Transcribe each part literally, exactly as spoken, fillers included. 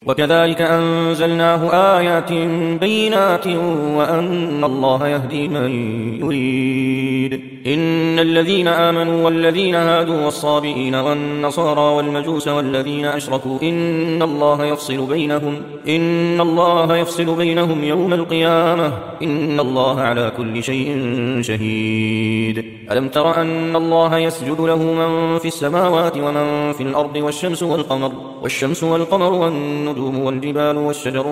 وكذلك أنزلناه آيات بينات وأن الله يهدي من يريد. إن الذين آمنوا والذين هادوا والصابئين والنصارى والمجوس والذين أشركوا إن الله يفصل بينهم إن الله يفصل بينهم يوم القيامة إن الله على كل شيء شهيد. ألم تر أن الله يسجد له من في السماوات ومن في الأرض والشمس والقمر والشمس والقمر والنجوم والجبال والشجر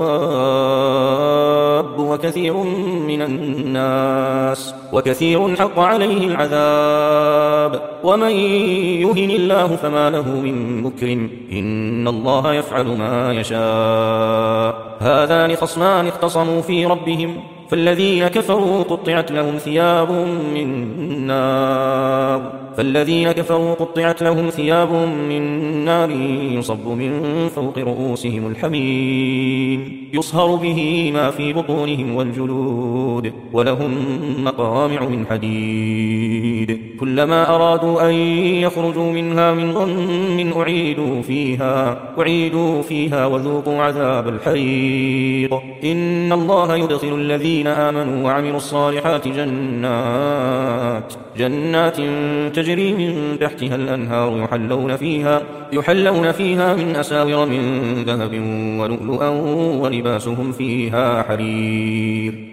والدواب وكثير من الناس وكثير حق عليه العذاب ومن يهن الله فما له من مكرم إن الله يفعل ما يشاء. هذان خصمان اختصموا في ربهم فالذين كفروا قطعت لهم ثياب من نار فالذين كفروا قطعت لهم ثياب من نار يصب من فوق رؤوسهم الحميم يصهر به ما في بطونهم والجلود ولهم مقامع من حديد كلما أرادوا أن يخرجوا منها من غم أعيدوا فيها أعيدوا فيها وذوقوا عذاب الحريق. إن الله يدخل الذين آمنوا وعملوا الصالحات جنات جنات تجري من تحتها الأنهار يحلون فيها يحلون فيها من أساور من ذهب ولؤلؤا ولباسهم فيها حرير.